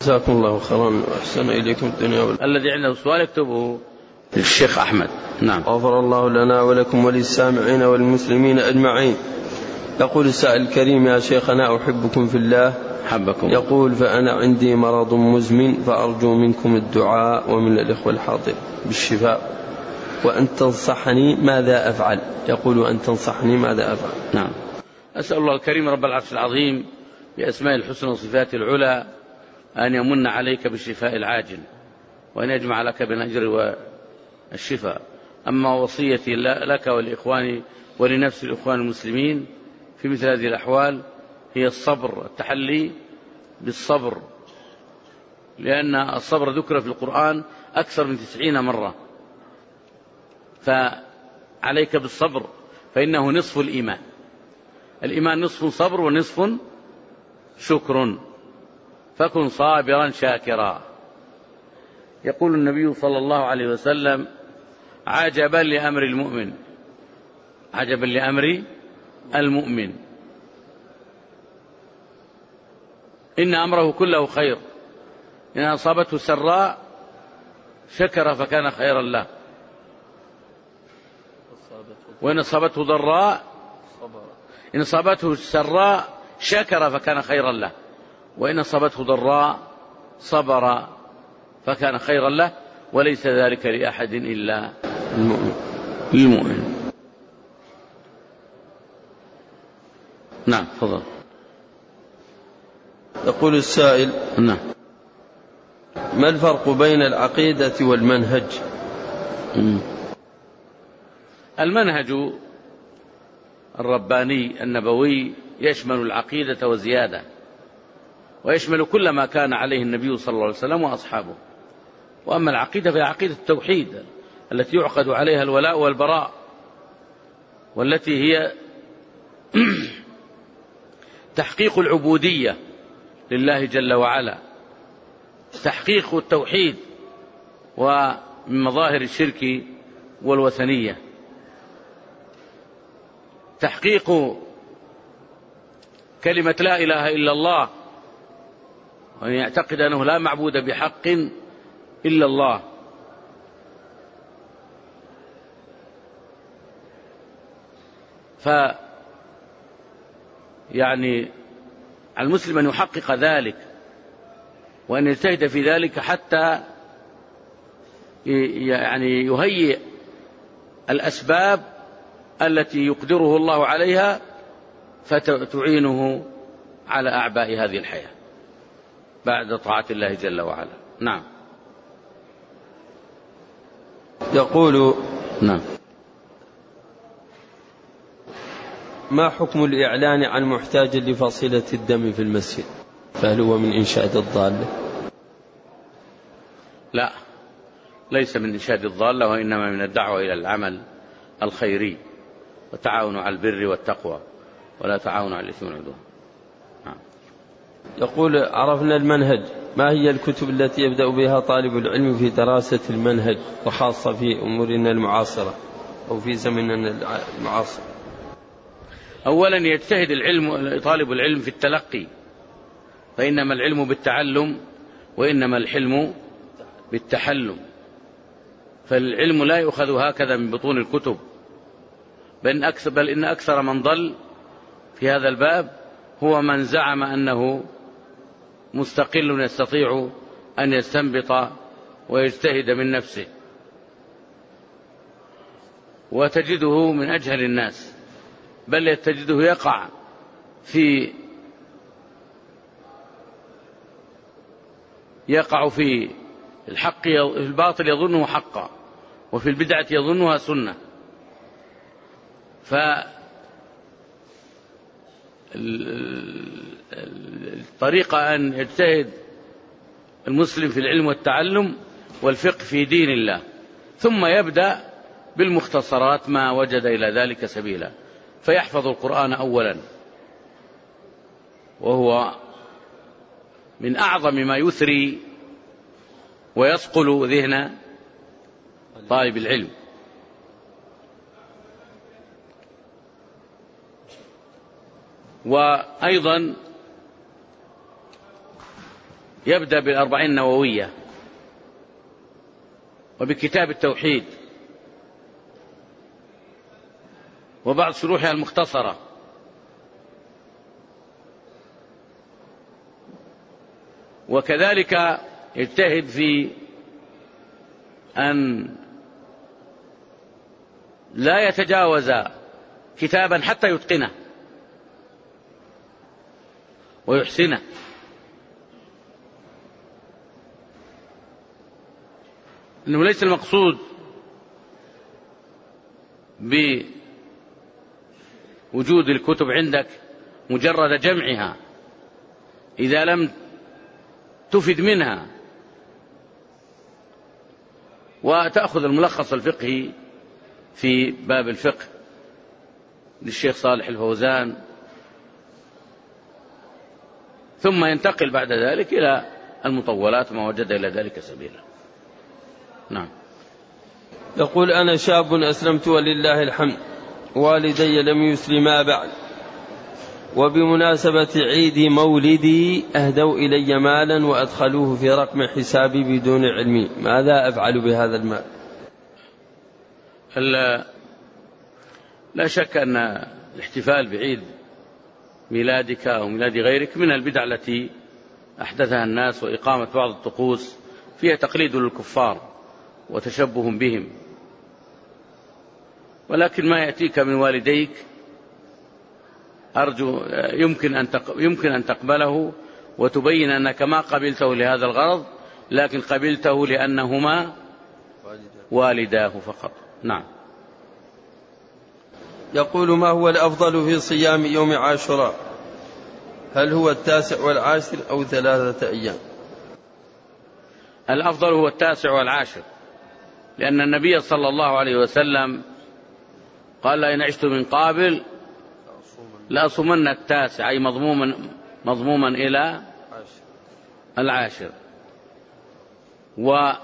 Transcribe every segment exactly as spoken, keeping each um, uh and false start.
جزاكم الله خيرا وأحسن إليكم الدنيا والآخرة. الذي عنده سؤال يكتبه للشيخ أحمد. نعم. غفر الله لنا ولكم وللسامعين والمسلمين أجمعين. يقول السائل الكريم: يا شيخنا أحبكم في الله. حبكم. يقول: فأنا عندي مرض مزمن فأرجو منكم الدعاء ومن الإخوة الحاضر بالشفاء، وأن تنصحني ماذا أفعل. يقول: أن تنصحني ماذا أفعل. نعم. أسأل الله الكريم رب العرش العظيم بأسماء الحسنى وصفات العلى أن يمن عليك بالشفاء العاجل، وأن يجمع لك بين الأجر والشفاء. أما وصيتي لك والإخوان ولنفس الإخوان المسلمين في مثل هذه الأحوال هي الصبر، التحلي بالصبر، لأن الصبر ذكر في القرآن أكثر من تسعين مرة. فعليك بالصبر فإنه نصف الإيمان. الإيمان نصف صبر ونصف شكر، فكن صابرا شاكرا. يقول النبي صلى الله عليه وسلم: عجبا لأمر المؤمن، عجبا لأمر المؤمن، إن أمره كله خير، إن أصابته سراء شكر فكان خيرا له، وإن أصابته ضراء إن أصابته سراء شكر فكان خيرا له، وإن أصابته ضراء صبر فكان خيرا له، وليس ذلك لأحد إلا المؤمن. المؤمن. نعم. فضل. يقول السائل: نعم. ما الفرق بين العقيدة والمنهج؟ المنهج الرباني النبوي يشمل العقيدة وزيادة، ويشمل كل ما كان عليه النبي صلى الله عليه وسلم وأصحابه. وأما العقيدة فهي عقيدة التوحيد التي يعقد عليها الولاء والبراء، والتي هي تحقيق العبودية لله جل وعلا، تحقيق التوحيد، ومن مظاهر الشرك والوثنية تحقيق كلمة لا إله إلا الله، وأن يعتقد أنه لا معبود بحق إلا الله. ف يعني المسلم أن يحقق ذلك، وأن يجتهد في ذلك حتى يعني يهيئ الأسباب التي يقدره الله عليها فتعينه على أعباء هذه الحياة بعد طاعة الله جل وعلا. نعم. يقول: نعم. ما حكم الإعلان عن محتاج لفصيلة الدم في المسجد؟ فهل هو من إنشاد الضالة؟ لا، ليس من إنشاد الضالة، وإنما من الدعوة إلى العمل الخيري، وتعاونوا على البر والتقوى ولا تعاونوا على الإثم والعدوان. نعم. يقول: عرفنا المنهج، ما هي الكتب التي يبدأ بها طالب العلم في دراسة المنهج، وخاصة في أمورنا المعاصرة أو في زمننا المعاصر؟ أولا يجتهد العلم طالب العلم في التلقي، فإنما العلم بالتعلم وإنما الحلم بالتحلم. فالعلم لا يؤخذ هكذا من بطون الكتب، بل أكثر, بل إن أكثر من ضل في هذا الباب هو من زعم أنه مستقل يستطيع أن يستنبط ويجتهد من نفسه، وتجده من أجهل الناس، بل تجده يقع في يقع في الحق في الباطل يظنه حقا، وفي البدعة يظنها سنة. فالطريقة أن يجتهد المسلم في العلم والتعلم والفقه في دين الله، ثم يبدأ بالمختصرات ما وجد إلى ذلك سبيلا، فيحفظ القرآن أولا، وهو من أعظم ما يثري ويصقل ذهن طالب العلم. وأيضا يبدأ بالأربعين النووية وبكتاب التوحيد وبعض شروحها المختصرة، وكذلك يجتهد في أن لا يتجاوز كتابا حتى يتقنه ويحسنه. إنه ليس المقصود بوجود الكتب عندك مجرد جمعها إذا لم تفد منها، وتأخذ الملخص الفقهي في باب الفقه للشيخ صالح الفوزان، ثم ينتقل بعد ذلك إلى المطولات ما وجد إلى ذلك سبيلا. نعم. يقول: أنا شاب أسلمت ولله الحمد، والدي لم يسلما بعد، وبمناسبة عيد مولدي أهدوا إلي مالا وأدخلوه في رقم حسابي بدون علمي، ماذا أفعل بهذا المال؟ لا شك أن الاحتفال بعيد ميلادك أو ميلاد غيرك من البدع التي أحدثها الناس، وإقامة بعض الطقوس فيها تقليد للكفار وتشبه بهم، ولكن ما يأتيك من والديك أرجو يمكن أن يمكن أن تقبله وتبين أنك ما قبلته لهذا الغرض، لكن قبلته لأنهما والداه فقط. نعم. يقول: ما هو الأفضل في صيام يوم عاشوراء؟ هل هو التاسع والعاشر أو ثلاثة أيام؟ الأفضل هو التاسع والعاشر، لأن النبي صلى الله عليه وسلم قال: لئن عشت من قابل لأصومن التاسع، أي مضموما مضموما إلى العاشر. وإن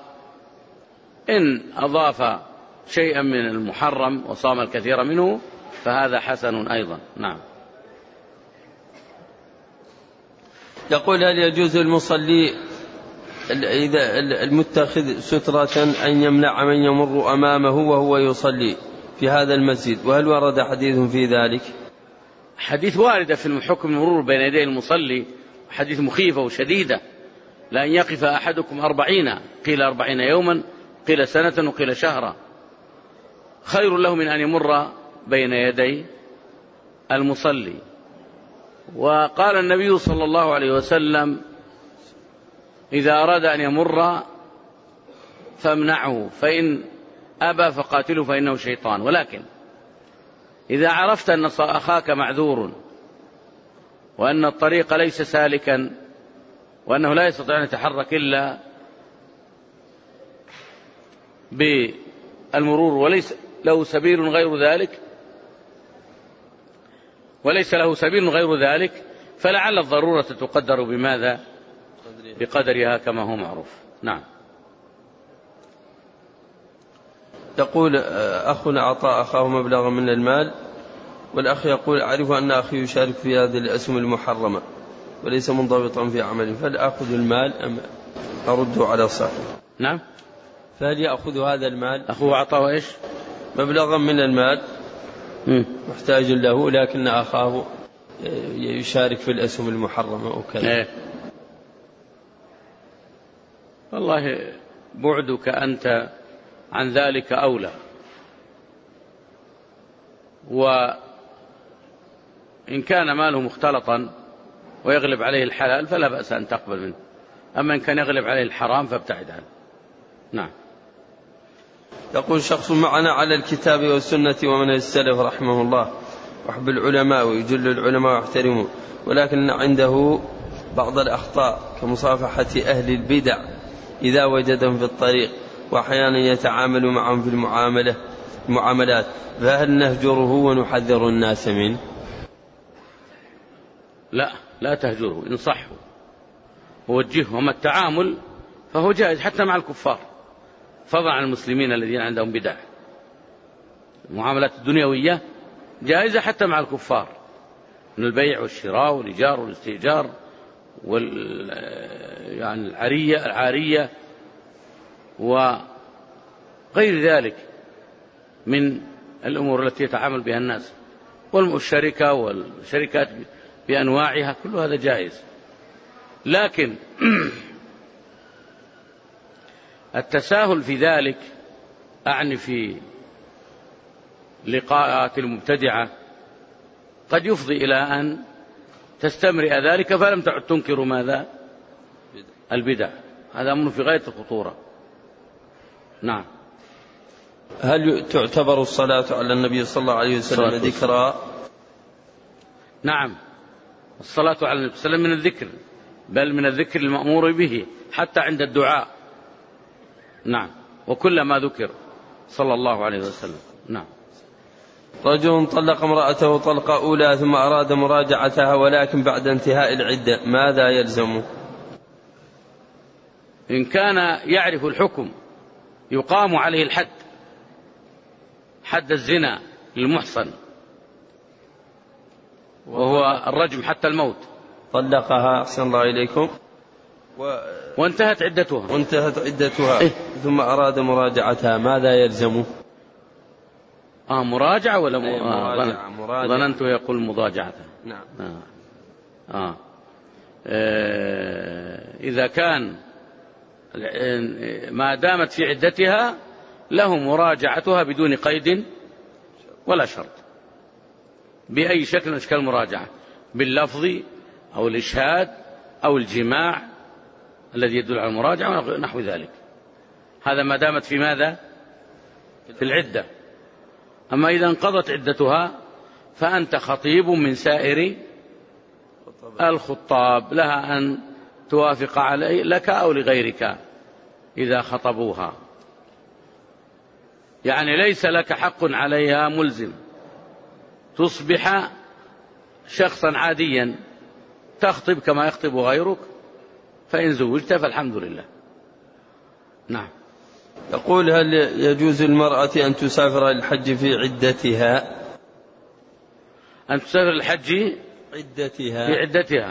أضاف شيئا من المحرم وصام الكثير منه فهذا حسن أيضا. نعم. يقول: هل يجوز المصلي إذا المتخذ سترة أن يمنع من يمر أمامه وهو يصلي في هذا المسجد، وهل ورد حديث في ذلك؟ حديث واردة في الحكم المرور بين يدي المصلي، حديث مخيفة وشديدة، لأن يقف أحدكم أربعين، قيل أربعين يوما، قيل سنة، وقيل شهرا، خير له من أن يمر بين يدي المصلي. وقال النبي صلى الله عليه وسلم: إذا أراد أن يمر فامنعه، فإن أبى فقاتله فإنه شيطان. ولكن إذا عرفت أن أخاك معذور وأن الطريق ليس سالكا وأنه لا يستطيع أن يتحرك إلا بالمرور وليس له سبيل غير ذلك وليس له سبيل غير ذلك فلعل الضرورة تقدر بماذا؟ بقدرها كما هو معروف. نعم. يقول: أخنا أعطى أخاه مبلغا من المال، والأخ يقول: أعرف أن أخي يشارك في هذه الأسهم المحرمة وليس منضبطا في عمله، فهل أخذ المال أم أرده على صاحبه؟ نعم. فهل يأخذ هذا المال؟ أخوه أعطاه إيش؟ مبلغا من المال م. محتاج له، لكن أخاه يشارك في الأسهم المحرمة وكذا. إيه؟ والله بعدك أنت عن ذلك أولى، وإن كان ماله مختلطا ويغلب عليه الحلال فلا بأس أن تقبل منه، أما إن كان يغلب عليه الحرام فابتعد عنه. نعم. يقول: شخص معنا على الكتاب والسنة ومن السلف رحمه الله، وحب العلماء ويجل العلماء ويحترمه، ولكن عنده بعض الأخطاء كمصافحة أهل البدع إذا وجدهم في الطريق، وأحيانا يتعامل معهم في المعاملة المعاملات، فهل نهجره ونحذر الناس منه؟ لا لا تهجره، انصحه ووجهه، وما التعامل فهو جائز حتى مع الكفار، فضلا عن المسلمين الذين عندهم بدع. المعاملات الدنيوية جائزة حتى مع الكفار، من البيع والشراء والإيجار والاستئجار يعني العارية العارية وغير ذلك من الأمور التي يتعامل بها الناس، والشركة والشركات بأنواعها، كل هذا جائز. لكن التساهل في ذلك، أعني في لقاءات المبتدعة، قد يفضي إلى أن تستمرئ ذلك فلم تعد تنكر ماذا؟ البدع. هذا أمر في غاية الخطورة. نعم. هل تعتبر الصلاة على النبي صلى الله عليه وسلم ذكرى؟ نعم، الصلاة على النبي صلى الله عليه وسلم من الذكر، بل من الذكر المأمور به حتى عند الدعاء. نعم، وكلما ذكر صلى الله عليه وسلم. نعم. رجل طلق امرأته طلقة أولى ثم أراد مراجعتها ولكن بعد انتهاء العدة، ماذا يلزمه؟ إن كان يعرف الحكم يقام عليه الحد، حد الزنا للمحصن، وهو الرجم حتى الموت. طلقها أحسن الله إليكم و... وانتهت عدتها وانتهت عدتها إيه؟ ثم أراد مراجعتها، ماذا يلزمه؟ آه مراجعة ولا م... أيه مراجعة. مراجعة. ظننت يقول مضاجعة. نعم. آه. آه. آه. إذا كان ما دامت في عدتها له مراجعتها بدون قيد ولا شرط، بأي شكل من أشكال المراجعة، باللفظ أو الإشهاد أو الجماع الذي يدل على المراجعة نحو ذلك. هذا ما دامت في ماذا؟ في العدة. أما إذا انقضت عدتها فأنت خطيب من سائر الخطاب، لها أن توافق علي لك أو لغيرك إذا خطبوها، يعني ليس لك حق عليها ملزم، تصبح شخصا عاديا تخطب كما يخطب غيرك، فإن زوجت فالحمد لله. نعم. يقول: هل يجوز المرأة أن تسافر الحج في عدتها؟ أن تسافر الحج عدتها في عدتها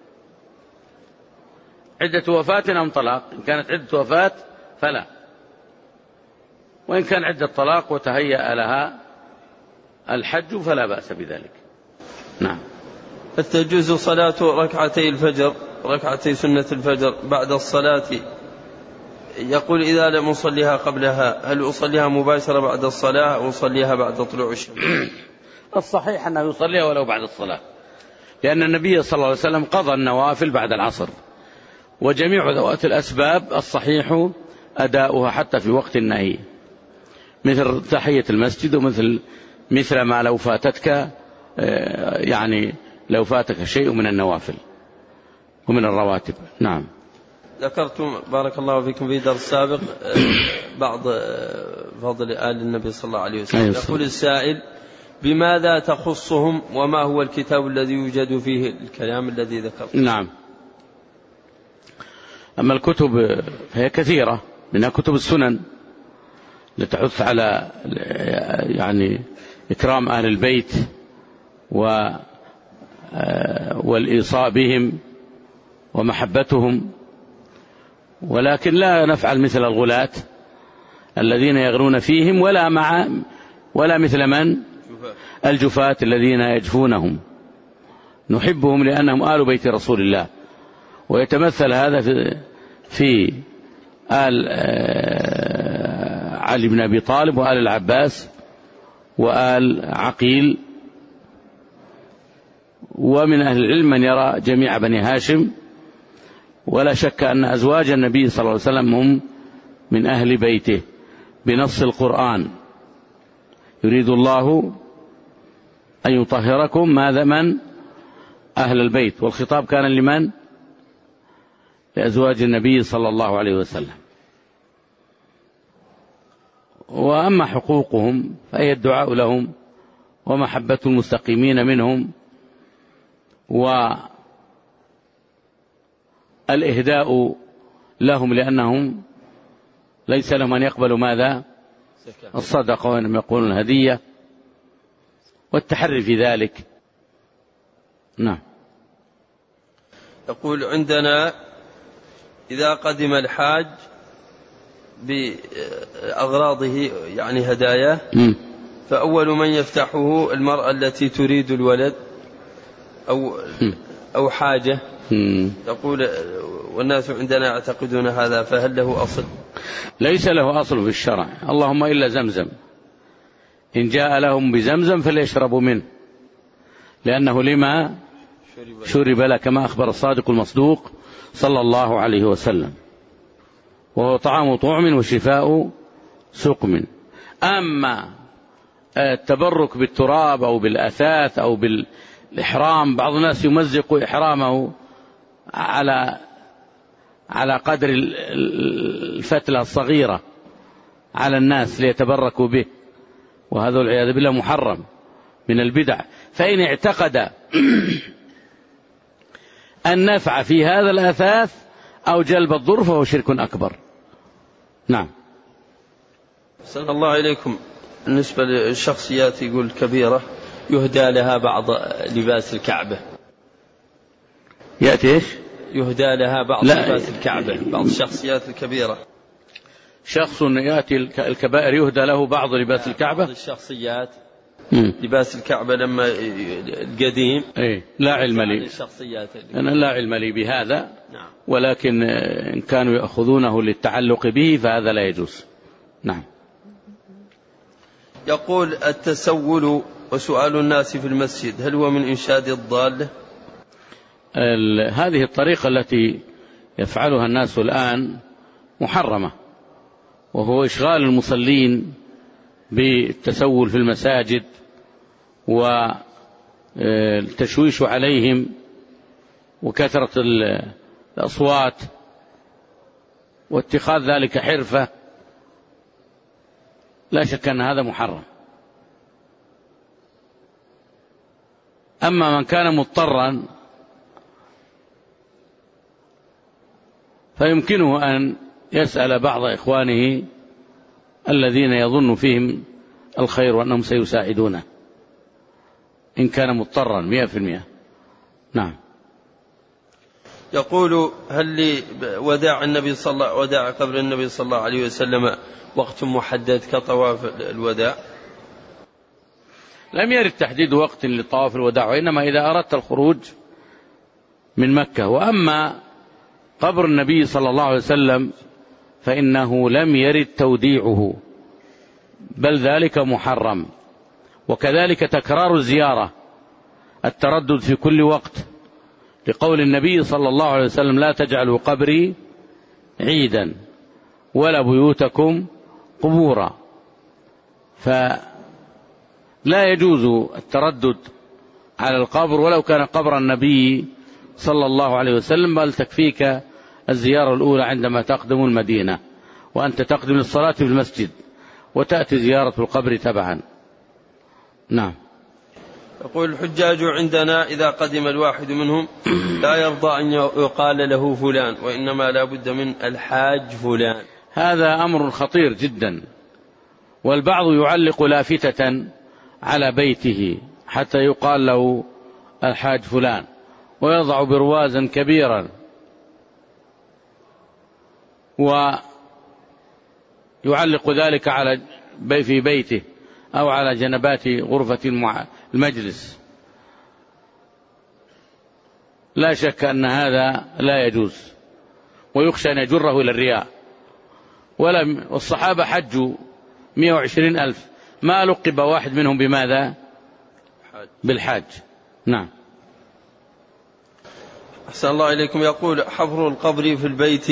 عدة وفاة أم طلاق؟ إن كانت عدة وفاة فلا، وإن كان عدة طلاق وتهيأ لها الحج فلا بأس بذلك. نعم. تجوز صلاة ركعتي الفجر ركعتي سنة الفجر بعد الصلاة، يقول إذا لم أصليها قبلها هل أصليها مباشرة بعد الصلاة أو أصليها بعد طلوع الشمس؟ الصحيح أنه يصليها ولو بعد الصلاة، لأن النبي صلى الله عليه وسلم قضى النوافل بعد العصر، وجميع ذوات الأسباب الصحيح أداؤها حتى في وقت النهي، مثل تحية المسجد، ومثل مثل ما لو فاتتك يعني لو فاتك شيء من النوافل ومن الرواتب. نعم. ذكرتم بارك الله فيكم في درس سابق بعض فضل آل النبي صلى الله عليه وسلم. يقول السائل: بماذا تخصهم وما هو الكتاب الذي يوجد فيه الكلام الذي ذكرت؟ نعم. أما الكتب فهي كثيرة، منها كتب السنن لتحث على يعني إكرام أهل البيت و والإيصاء بهم ومحبتهم، ولكن لا نفعل مثل الغلاة الذين يغرون فيهم، ولا مع ولا مثل من الجفاة الذين يجفونهم. نحبهم لأنهم آل بيت رسول الله، ويتمثل هذا في, في آل علي بن أبي طالب وآل العباس وآل عقيل. ومن أهل العلم من يرى جميع بني هاشم، ولا شك أن أزواج النبي صلى الله عليه وسلم هم من أهل بيته بنص القرآن: يريد الله أن يطهركم ماذا من أهل البيت، والخطاب كان لمن؟ لأزواج النبي صلى الله عليه وسلم. وأما حقوقهم فهي الدعاء لهم ومحبة المستقيمين منهم والإهداء لهم، لأنهم ليس لهم أن يقبلوا ماذا؟ الصدقة، وإنما يقولون الهدية، والتحري في ذلك. نعم. يقول: عندنا إذا قدم الحاج بأغراضه يعني هداياه، فأول من يفتحه المرأة التي تريد الولد أو أو حاجة، يقول والناس عندنا يعتقدون هذا، فهل له أصل؟ ليس له أصل في الشرع، اللهم إلا زمزم، إن جاء لهم بزمزم فليشربوا منه، لأنه لما شرب له، كما أخبر الصادق المصدوق صلى الله عليه وسلم، وهو طعام طعم وشفاء سقم. أما التبرك بالتراب أو بالأثاث أو بالإحرام، بعض الناس يمزق إحرامه على على قدر الفتلة الصغيرة على الناس ليتبركوا به، وهذا والعياذ بالله محرم من البدع. فإن اعتقد النفع في هذا الأثاث أو جلب الضر فهو شرك أكبر. نعم. صلى الله عليكم. بالنسبة للشخصيات يقول كبيرة يهدى لها بعض لباس الكعبة، يأتي إيش؟ يهدى لها بعض لباس الكعبة، بعض الشخصيات الكبيرة. شخص يأتي الكبائر يهدى له بعض لباس الكعبة، بعض الشخصيات مم. لباس الكعبة لما القديم. إيه؟ لا علم لي، أنا لا علم لي بهذا. نعم. ولكن إن كانوا يأخذونه للتعلق به فهذا لا يجوز. نعم. يقول التسول وسؤال الناس في المسجد هل هو من إنشاد الضالة؟ هذه الطريقة التي يفعلها الناس الآن محرمة، وهو إشغال المصلين بالتسول في المساجد والتشويش عليهم وكثرة الأصوات واتخاذ ذلك حرفة. لا شك أن هذا محرم. أما من كان مضطرا فيمكنه أن يسأل بعض إخوانه الذين يظن فيهم الخير وأنهم سيساعدونه إن كان مضطرا مئة في المئة. نعم. يقول هل لوداع النبي صلى الله وداع قبر النبي صلى الله عليه وسلم وقت محدد كطواف الوداع؟ لم يرد تحديد وقت لطواف الوداع، وإنما إذا أردت الخروج من مكة. وأما قبر النبي صلى الله عليه وسلم فإنه لم يرد توديعه، بل ذلك محرم. وكذلك تكرار الزيارة، التردد في كل وقت، لقول النبي صلى الله عليه وسلم لا تجعلوا قبري عيدا ولا بيوتكم قبورا. فلا يجوز التردد على القبر ولو كان قبر النبي صلى الله عليه وسلم، بل تكفيك الزيارة الأولى عندما تقدم المدينة وأنت تقدم للصلاة في المسجد وتأتي زيارة القبر تبعا. نعم. يقول الحجاج عندنا إذا قدم الواحد منهم لا يرضى أن يقال له فلان، وإنما لا بد من الحاج فلان. هذا أمر خطير جدا، والبعض يعلق لافتة على بيته حتى يقال له الحاج فلان، ويضع بروازا كبيرا ويعلق ذلك على في بيته أو على جنبات غرفة المجلس. لا شك أن هذا لا يجوز، ويخشى أن يجره إلى الرياء. ولم والصحابة حجوا مئة وعشرين ألف، ما لقب واحد منهم بماذا؟ بالحاج. نعم. أحسن الله إليكم. يقول حفر القبر في البيت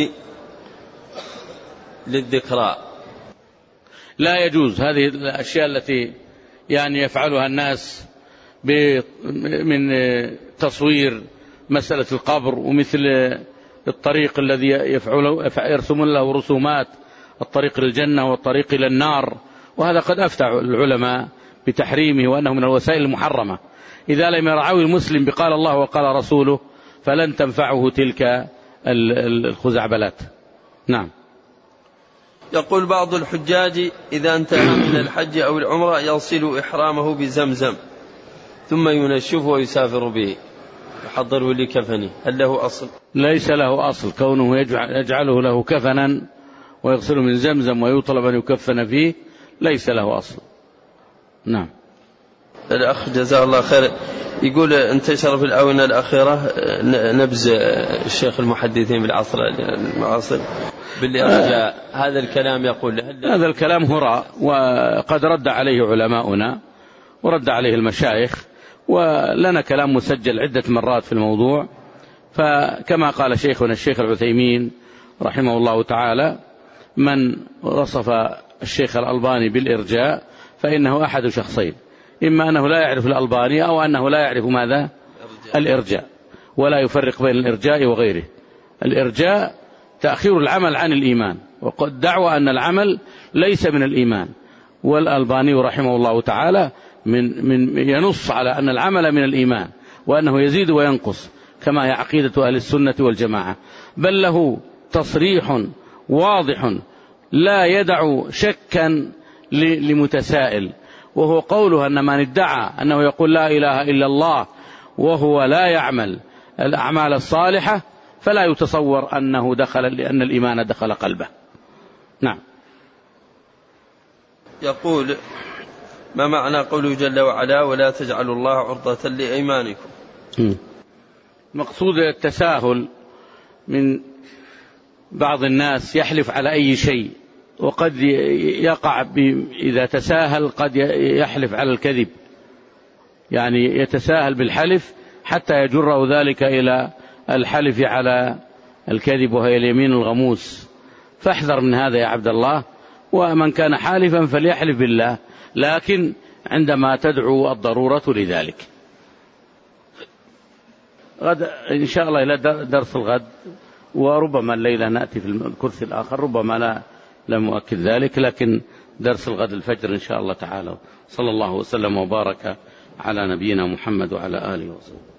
للذكرى لا يجوز. هذه الأشياء التي يعني يفعلها الناس من تصوير مسألة القبر، ومثل الطريق الذي يرسمون له رسومات، الطريق للجنة والطريق إلى النار، وهذا قد أفتى العلماء بتحريمه وأنه من الوسائل المحرمة. إذا لم يرعوي المسلم بقال الله وقال رسوله فلن تنفعه تلك الخزعبلات. نعم. يقول بعض الحجاج إذا انتهى من الحج أو العمرة يصل إحرامه بزمزم ثم ينشفه ويسافر به، يحضره لكفنه، هل له أصل؟ ليس له أصل، كونه يجعله له كفنا ويغسله من زمزم ويطلب أن يكفن فيه ليس له أصل. نعم. الأخ جزاه الله خير يقول انتشر في الآونة الأخيرة نبذ الشيخ المحدثين بالعصر المعاصر بالإرجاء، آه هذا الكلام يقول هذا الكلام هراء، وقد رد عليه علماؤنا ورد عليه المشايخ، ولنا كلام مسجل عدة مرات في الموضوع. فكما قال شيخنا الشيخ العثيمين رحمه الله تعالى: من وصف الشيخ الألباني بالإرجاء فإنه أحد شخصين، إما أنه لا يعرف الألباني أو أنه لا يعرف ماذا؟ الإرجاء، ولا يفرق بين الإرجاء وغيره. الإرجاء تأخير العمل عن الإيمان، وقد دعوى أن العمل ليس من الإيمان، والألباني رحمه الله تعالى من من ينص على أن العمل من الإيمان، وأنه يزيد وينقص كما هي عقيدة أهل السنة والجماعة، بل له تصريح واضح لا يدع شكا لمتسائل، وهو قوله أن من ادعى أنه يقول لا إله إلا الله وهو لا يعمل الأعمال الصالحة فلا يتصور أنه دخل، لأن الإيمان دخل قلبه. نعم. يقول: ما معنى قوله جل وعلا: ولا تجعلوا الله عرضة لأيمانكم؟ مقصود التساهل من بعض الناس، يحلف على أي شيء، وقد يقع إذا تساهل قد يحلف على الكذب، يعني يتساهل بالحلف حتى يجره ذلك إلى الحلف على الكذب، وهي اليمين الغموس. فاحذر من هذا يا عبد الله، ومن كان حالفا فليحلف بالله، لكن عندما تدعو الضرورة لذلك. غد إن شاء الله إلى درس الغد، وربما الليلة نأتي في الكرسي الآخر، ربما لا لم أؤكد ذلك، لكن درس الغد الفجر إن شاء الله تعالى. صلى الله وسلم وبارك على نبينا محمد وعلى آله وصحبه.